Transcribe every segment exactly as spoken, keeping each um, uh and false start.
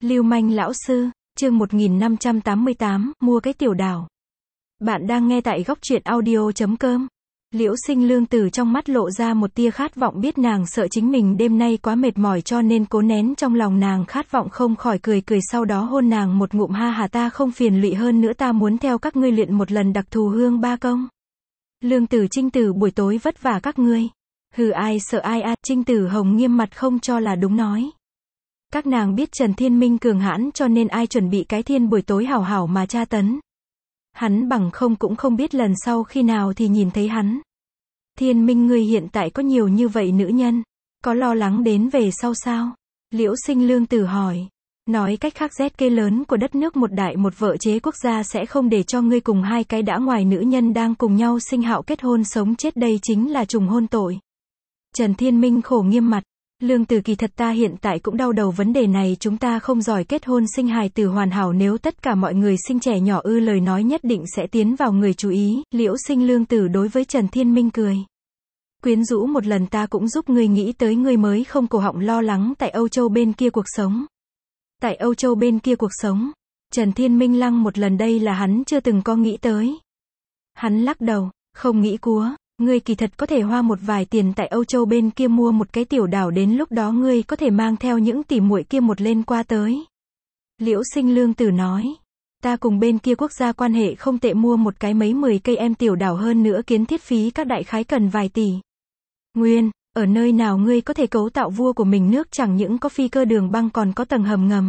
Lưu manh lão sư, chương một nghìn năm trăm tám mươi tám, mua cái tiểu đảo. Bạn đang nghe tại góc truyện audio chấm com. Liễu Sinh Lương từ trong mắt lộ ra một tia khát vọng, biết nàng sợ chính mình đêm nay quá mệt mỏi cho nên cố nén trong lòng nàng khát vọng, không khỏi cười cười sau đó hôn nàng một ngụm. Ha hà, ta không phiền lụy, hơn nữa ta muốn theo các ngươi luyện một lần đặc thù hương ba công. Lương Tử Trinh Tử, buổi tối vất vả các ngươi. Hừ, ai sợ ai a. À, Trinh Tử Hồng nghiêm mặt không cho là đúng nói. Các nàng biết Trần Thiên Minh cường hãn cho nên ai chuẩn bị cái thiên buổi tối hảo hảo mà tra tấn. Hắn bằng không cũng không biết lần sau khi nào thì nhìn thấy hắn. Thiên Minh, ngươi hiện tại có nhiều như vậy nữ nhân, có lo lắng đến về sau sao? Liễu Sinh Lương Tử hỏi. Nói cách khác, rét kê lớn của đất nước một đại một vợ chế quốc gia sẽ không để cho ngươi cùng hai cái đã ngoài nữ nhân đang cùng nhau sinh hạo kết hôn sống chết, đây chính là trùng hôn tội. Trần Thiên Minh khổ nghiêm mặt. Lương Tử, kỳ thật ta hiện tại cũng đau đầu vấn đề này, chúng ta không giỏi kết hôn sinh hài tử hoàn hảo, nếu tất cả mọi người sinh trẻ nhỏ ư, lời nói nhất định sẽ tiến vào người chú ý. Liễu Sinh Lương Tử đối với Trần Thiên Minh cười. Quyến rũ một lần ta cũng giúp ngươi nghĩ tới, ngươi mới không cổ họng lo lắng tại Âu Châu bên kia cuộc sống. Tại Âu Châu bên kia cuộc sống. Trần Thiên Minh lăng một lần, đây là hắn chưa từng có nghĩ tới. Hắn lắc đầu, không nghĩ cúa. Ngươi kỳ thật có thể hoa một vài tiền tại Âu Châu bên kia mua một cái tiểu đảo, đến lúc đó ngươi có thể mang theo những tỷ muội kia một lên qua tới. Liễu Sinh Lương Tử nói. Ta cùng bên kia quốc gia quan hệ không tệ, mua một cái mấy mười cây em tiểu đảo, hơn nữa kiến thiết phí các đại khái cần vài tỷ. Nguyên, ở nơi nào ngươi có thể cấu tạo vua của mình nước, chẳng những có phi cơ đường băng còn có tầng hầm ngầm.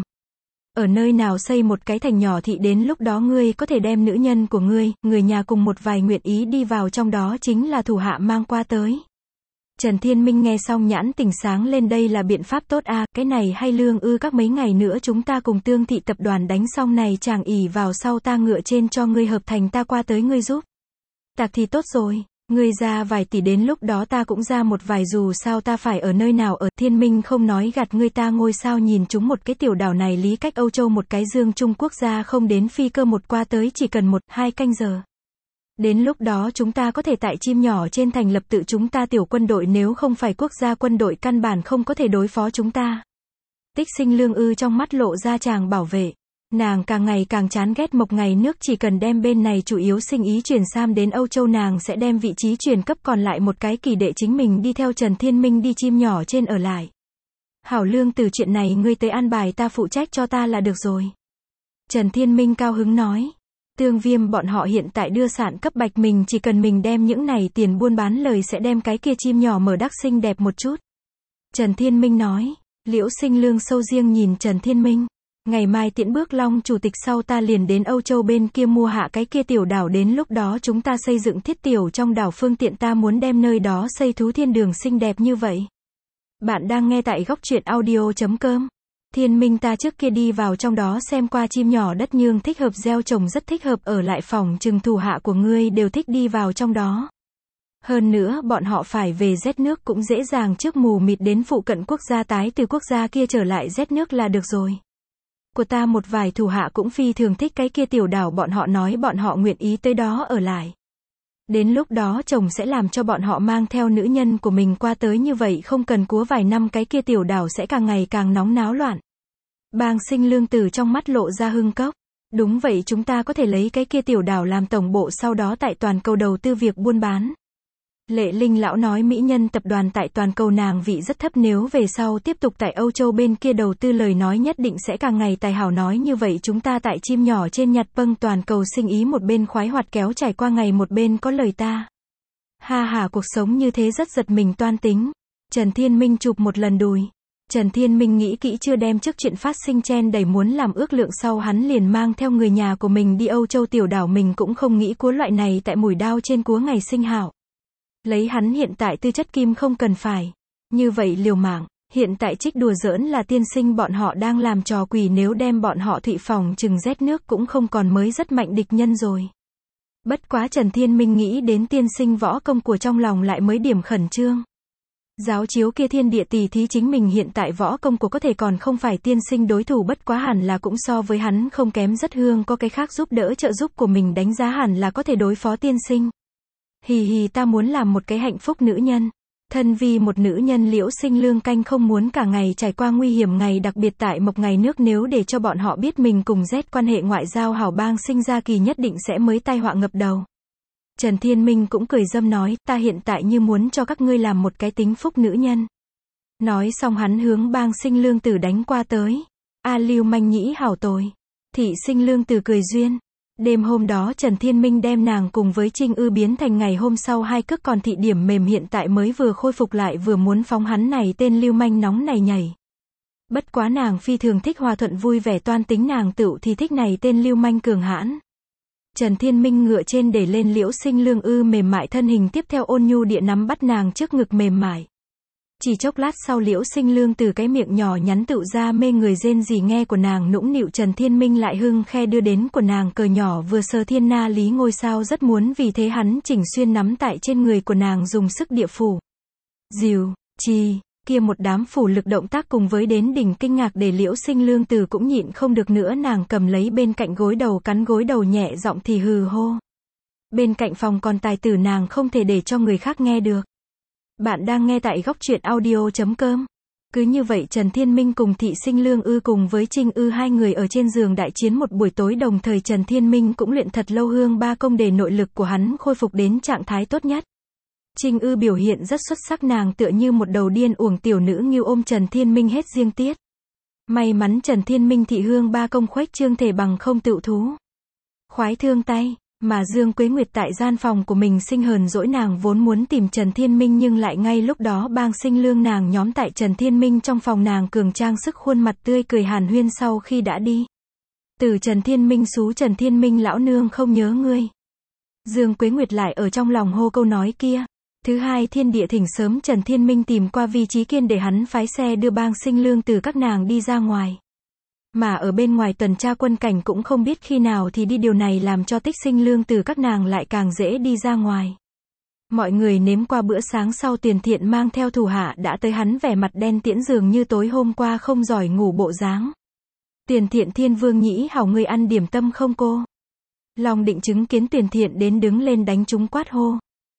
Ở nơi nào xây một cái thành nhỏ thị, đến lúc đó ngươi có thể đem nữ nhân của ngươi, người nhà cùng một vài nguyện ý đi vào trong đó chính là thủ hạ mang qua tới. Trần Thiên Minh nghe xong nhãn tình sáng lên, đây là biện pháp tốt a. À, cái này hay Lương ư, các mấy ngày nữa chúng ta cùng Tương Thị tập đoàn đánh xong này chàng ỉ vào sau ta ngựa trên cho ngươi hợp thành, ta qua tới ngươi giúp. Tạc thì tốt rồi. Ngươi ra vài tỷ, đến lúc đó ta cũng ra một vài, dù sao ta phải ở nơi nào ở. Thiên Minh không nói gạt ngươi, ta ngôi sao nhìn chúng một cái tiểu đảo này, lý cách Âu Châu một cái dương Trung Quốc gia không đến phi cơ một qua tới chỉ cần một, hai canh giờ. Đến lúc đó chúng ta có thể tại chim nhỏ trên thành lập tự chúng ta tiểu quân đội, nếu không phải quốc gia quân đội căn bản không có thể đối phó chúng ta. Tích Sinh Lương ư, trong mắt lộ ra chàng bảo vệ. Nàng càng ngày càng chán ghét Mộc Ngày Nước, chỉ cần đem bên này chủ yếu sinh ý chuyển sang đến Âu Châu, nàng sẽ đem vị trí chuyển cấp còn lại một cái kỳ đệ chính mình đi theo Trần Thiên Minh đi chim nhỏ trên ở lại. Hảo Lương Từ, chuyện này ngươi tới an bài, ta phụ trách cho ta là được rồi. Trần Thiên Minh cao hứng nói. Tương Viêm bọn họ hiện tại đưa sản cấp bạch, mình chỉ cần mình đem những này tiền buôn bán lời sẽ đem cái kia chim nhỏ mở đắc xinh đẹp một chút. Trần Thiên Minh nói. Liễu Sinh Lương sâu riêng nhìn Trần Thiên Minh. Ngày mai tiễn bước Long chủ tịch sau ta liền đến Âu Châu bên kia mua hạ cái kia tiểu đảo, đến lúc đó chúng ta xây dựng thiết tiểu trong đảo, phương tiện ta muốn đem nơi đó xây thú thiên đường xinh đẹp như vậy. Bạn đang nghe tại góc truyện audio chấm com. Thiên Minh, ta trước kia đi vào trong đó xem qua, chim nhỏ đất nhương thích hợp gieo trồng, rất thích hợp ở lại, phòng trừng thủ hạ của ngươi đều thích đi vào trong đó. Hơn nữa bọn họ phải về rét nước cũng dễ dàng, trước mù mịt đến phụ cận quốc gia tái từ quốc gia kia trở lại rét nước là được rồi. Của ta một vài thủ hạ cũng phi thường thích cái kia tiểu đảo, bọn họ nói bọn họ nguyện ý tới đó ở lại. Đến lúc đó chồng sẽ làm cho bọn họ mang theo nữ nhân của mình qua tới, như vậy không cần cúa vài năm cái kia tiểu đảo sẽ càng ngày càng nóng náo loạn. Bang Sinh Lương Tử trong mắt lộ ra hưng cốc. Đúng vậy, chúng ta có thể lấy cái kia tiểu đảo làm tổng bộ, sau đó tại toàn cầu đầu tư việc buôn bán. Lệ Linh lão nói mỹ nhân tập đoàn tại toàn cầu nàng vị rất thấp, nếu về sau tiếp tục tại Âu Châu bên kia đầu tư lời nói nhất định sẽ càng ngày tài hảo, nói như vậy chúng ta tại chim nhỏ trên nhặt pâng toàn cầu sinh ý một bên khoái hoạt kéo trải qua ngày, một bên có lời ta. Ha ha, cuộc sống như thế rất giật mình toan tính. Trần Thiên Minh chụp một lần đùi. Trần Thiên Minh nghĩ kỹ chưa, đem trước chuyện phát sinh chen đầy muốn làm ước lượng sau hắn liền mang theo người nhà của mình đi Âu Châu tiểu đảo, mình cũng không nghĩ cúa loại này tại mùi đao trên cúa ngày sinh hảo. Lấy hắn hiện tại tư chất kim không cần phải như vậy liều mạng. Hiện tại trích đùa giỡn là tiên sinh bọn họ đang làm trò quỷ, nếu đem bọn họ thụy phòng chừng rét nước cũng không còn mới rất mạnh địch nhân rồi. Bất quá Trần Thiên Minh nghĩ đến tiên sinh võ công của trong lòng lại mới điểm khẩn trương. Giáo chiếu kia thiên địa tỷ thí, chính mình hiện tại võ công của có thể còn không phải tiên sinh đối thủ, bất quá hẳn là cũng so với hắn không kém rất, hương có cái khác giúp đỡ trợ giúp của mình đánh giá hẳn là có thể đối phó tiên sinh. Hì hì, ta muốn làm một cái hạnh phúc nữ nhân. Thân vì một nữ nhân Liễu Sinh Lương canh không muốn cả ngày trải qua nguy hiểm ngày đặc biệt tại một ngày nước, nếu để cho bọn họ biết mình cùng Z quan hệ ngoại giao hảo bang sinh ra kỳ nhất định sẽ mới tai họa ngập đầu. Trần Thiên Minh cũng cười dâm nói, ta hiện tại như muốn cho các ngươi làm một cái tính phúc nữ nhân. Nói xong hắn hướng bang sinh lương tử đánh qua tới. A Lưu manh nhĩ hảo tồi. Thị sinh lương tử cười duyên. Đêm hôm đó Trần Thiên Minh đem nàng cùng với Trinh Ư biến thành ngày hôm sau hai cước, còn thị điểm mềm hiện tại mới vừa khôi phục lại vừa muốn phóng hắn này tên lưu manh nóng này nhảy. Bất quá nàng phi thường thích hòa thuận vui vẻ toan tính, nàng tựu thì thích này tên lưu manh cường hãn. Trần Thiên Minh ngựa trên để lên Liễu Sinh Lương ư mềm mại thân hình, tiếp theo ôn nhu địa nắm bắt nàng trước ngực mềm mại. Chỉ chốc lát sau Liễu Sinh Lương từ cái miệng nhỏ nhắn tựu ra mê người rên rỉ nghe của nàng nũng nịu, Trần Thiên Minh lại hưng khe đưa đến của nàng cờ nhỏ vừa sờ thiên na lý ngôi sao rất muốn, vì thế hắn chỉnh xuyên nắm tại trên người của nàng dùng sức địa phủ. Dìu, chi, kia một đám phủ lực động tác cùng với đến đỉnh kinh ngạc để Liễu Sinh Lương từ cũng nhịn không được nữa, nàng cầm lấy bên cạnh gối đầu cắn gối đầu nhẹ giọng thì hừ hô. Bên cạnh phòng còn tài tử nàng không thể để cho người khác nghe được. Bạn đang nghe tại góc truyện audio chấm com. Cứ như vậy Trần Thiên Minh cùng Thị Sinh Lương ư cùng với Trinh Ư hai người ở trên giường đại chiến một buổi tối, đồng thời Trần Thiên Minh cũng luyện thật lâu hương ba công để nội lực của hắn khôi phục đến trạng thái tốt nhất. Trinh Ư biểu hiện rất xuất sắc, nàng tựa như một đầu điên uổng tiểu nữ nghiêu ôm Trần Thiên Minh hết riêng tiết. May mắn Trần Thiên Minh thị hương ba công khuếch trương thể bằng không tự thú. Khoái thương tay. Mà Dương Quế Nguyệt tại gian phòng của mình sinh hờn dỗi, nàng vốn muốn tìm Trần Thiên Minh nhưng lại ngay lúc đó bang sinh lương nàng nhóm tại Trần Thiên Minh trong phòng nàng cường trang sức khuôn mặt tươi cười hàn huyên sau khi đã đi. Từ Trần Thiên Minh xú Trần Thiên Minh lão nương không nhớ ngươi. Dương Quế Nguyệt lại ở trong lòng hô câu nói kia. Thứ hai thiên địa thỉnh sớm Trần Thiên Minh tìm qua Vi Trí Kiên để hắn phái xe đưa bang sinh lương từ các nàng đi ra ngoài. Mà ở bên ngoài tuần tra quân cảnh cũng không biết khi nào thì đi, điều này làm cho Tích Sinh Lương từ các nàng lại càng dễ đi ra ngoài. Mọi người nếm qua bữa sáng sau, Tiền Thiện mang theo thủ hạ đã tới, hắn vẻ mặt đen tiễn dường như tối hôm qua không giỏi ngủ bộ dáng. Tiền Thiện, Thiên Vương nhĩ hảo người ăn điểm tâm không cô? Long Định chứng kiến Tiền Thiện đến đứng lên đánh chúng quát hô.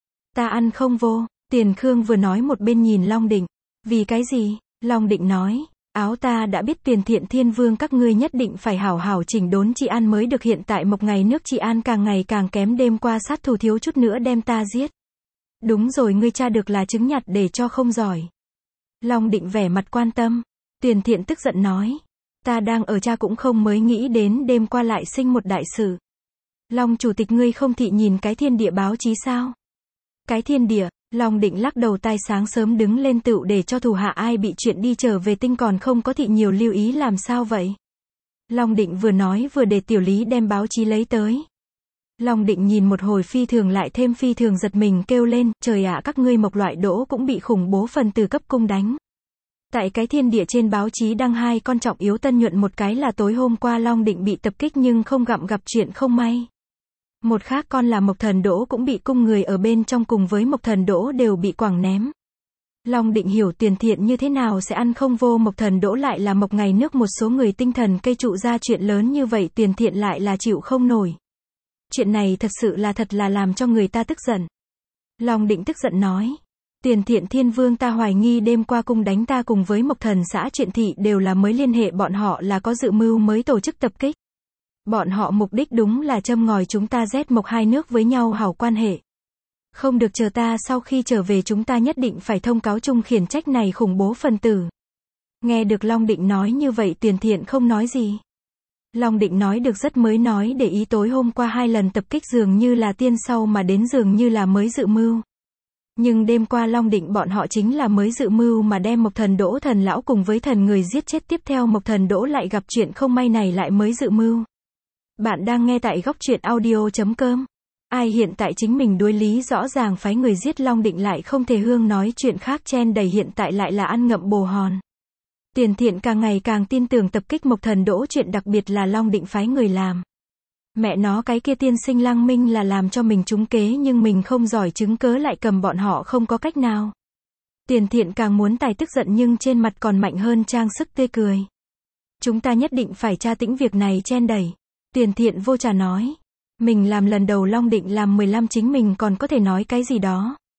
Ta ăn không vô. Tiền Khương vừa nói một bên nhìn Long Định. Vì cái gì? Long Định nói. Áo ta đã biết Tiền Thiện, Thiên Vương các ngươi nhất định phải hảo hảo chỉnh đốn trị an mới được, hiện tại một ngày nước trị an càng ngày càng kém, đêm qua sát thủ thiếu chút nữa đem ta giết. Đúng rồi, ngươi tra được là chứng nhặt để cho không giỏi. Long Định vẻ mặt quan tâm. Tiền Thiện tức giận nói. Ta đang ở tra cũng không, mới nghĩ đến đêm qua lại sinh một đại sự. Long chủ tịch, ngươi không thị nhìn cái thiên địa báo chí sao? Cái thiên địa? Long Định lắc đầu, tai sáng sớm đứng lên tựu để cho thủ hạ ai bị chuyện đi trở về tinh còn không có thị nhiều lưu ý, làm sao vậy? Long Định vừa nói vừa để Tiểu Lý đem báo chí lấy tới. Long Định nhìn một hồi phi thường lại thêm phi thường giật mình kêu lên, trời ạ, các ngươi Mộc Loại Đỗ cũng bị khủng bố phần tử cấp cung đánh. Tại cái thiên địa trên báo chí đăng hai con trọng yếu tân nhuận, một cái là tối hôm qua Long Định bị tập kích nhưng không gặm gặp chuyện không may. Một khác con là Mộc Thần Đỗ cũng bị cung người ở bên trong cùng với Mộc Thần Đỗ đều bị quẳng ném. Long Định hiểu Tiền Thiện như thế nào sẽ ăn không vô, Mộc Thần Đỗ lại là Mộc Ngày Nước, một số người tinh thần cây trụ ra chuyện lớn như vậy, Tiền Thiện lại là chịu không nổi. Chuyện này thật sự là thật là làm cho người ta tức giận. Long Định tức giận nói. Tiền Thiện, Thiên Vương, ta hoài nghi đêm qua cung đánh ta cùng với Mộc Thần xã chuyện thị đều là mới liên hệ, bọn họ là có dự mưu mới tổ chức tập kích. Bọn họ mục đích đúng là châm ngòi chúng ta Z Mộc hai nước với nhau hảo quan hệ. Không được, chờ ta sau khi trở về chúng ta nhất định phải thông cáo chung khiển trách này khủng bố phần tử. Nghe được Long Định nói như vậy, Tiền Thiện không nói gì. Long Định nói được rất mới nói để ý tối hôm qua hai lần tập kích dường như là tiên sau mà đến dường như là mới dự mưu. Nhưng đêm qua Long Định bọn họ chính là mới dự mưu mà đem Mộc Thần Đỗ thần lão cùng với thần người giết chết, tiếp theo Mộc Thần Đỗ lại gặp chuyện không may này lại mới dự mưu. Bạn đang nghe tại góc truyện audio chấm com. Ai hiện tại chính mình đối lý rõ ràng phái người giết Long Định lại không thể hương nói chuyện khác chen đầy, hiện tại lại là ăn ngậm bồ hòn. Tiền Thiện càng ngày càng tin tưởng tập kích Mộc Thần Đỗ chuyện đặc biệt là Long Định phái người làm. Mẹ nó, cái kia tiên sinh Lăng Minh là làm cho mình trúng kế nhưng mình không giỏi chứng cớ lại cầm bọn họ không có cách nào. Tiền Thiện càng muốn tài tức giận nhưng trên mặt còn mạnh hơn trang sức tươi cười. Chúng ta nhất định phải tra tĩnh việc này chen đẩy. Tiền Thiện vô trà nói. Mình làm lần đầu, Long Định làm mười lăm, chính mình còn có thể nói cái gì đó.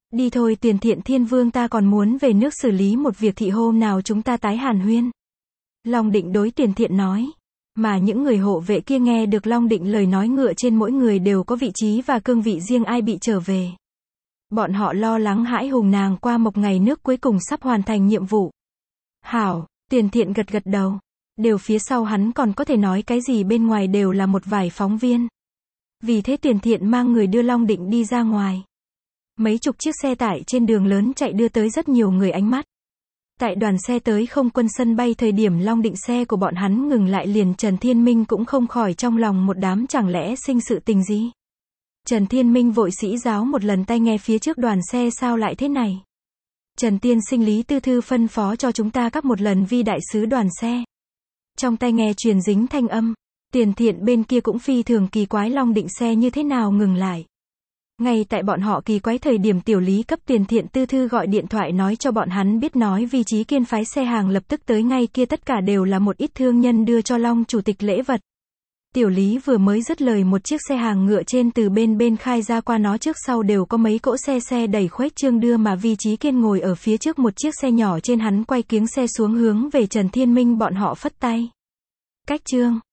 Đi thôi Tiền Thiện Thiên Vương, ta còn muốn về nước xử lý một việc thị, hôm nào chúng ta tái hàn huyên. Long Định đối Tiền Thiện nói. Mà những người hộ vệ kia nghe được Long Định lời nói, ngựa trên mỗi người đều có vị trí và cương vị riêng, ai bị trở về. Bọn họ lo lắng hãi hùng, nàng qua một ngày nước cuối cùng sắp hoàn thành nhiệm vụ. Hảo, Tiền Thiện gật gật đầu. Đều phía sau hắn còn có thể nói cái gì, bên ngoài đều là một vài phóng viên. Vì thế Tiền Thiện mang người đưa Long Định đi ra ngoài. Mấy chục chiếc xe tải trên đường lớn chạy đưa tới rất nhiều người ánh mắt. Tại đoàn xe tới không quân sân bay, thời điểm Long Định xe của bọn hắn ngừng lại, liền Trần Thiên Minh cũng không khỏi trong lòng một đám, chẳng lẽ sinh sự tình gì. Trần Thiên Minh vội sĩ giáo một lần, tai nghe phía trước đoàn xe sao lại thế này. Trần tiên sinh, Lý Tư Thư phân phó cho chúng ta các một lần vi đại sứ đoàn xe. Trong tai nghe truyền dính thanh âm. Tiền Thiện bên kia cũng phi thường kỳ quái, Long Định xe như thế nào ngừng lại. Ngay tại bọn họ kỳ quái thời điểm, Tiểu Lý cấp Tiền Thiện Tư Thư gọi điện thoại nói cho bọn hắn biết, nói vị trí Kiên phái xe hàng lập tức tới ngay, kia tất cả đều là một ít thương nhân đưa cho Long chủ tịch lễ vật. Tiểu Lý vừa mới dứt lời, một chiếc xe hàng ngựa trên từ bên bên khai ra, qua nó trước sau đều có mấy cỗ xe xe đẩy khuếch trương đưa, mà vị trí Kiên ngồi ở phía trước một chiếc xe nhỏ trên, hắn quay kiếng xe xuống hướng về Trần Thiên Minh bọn họ phất tay. Cách trương.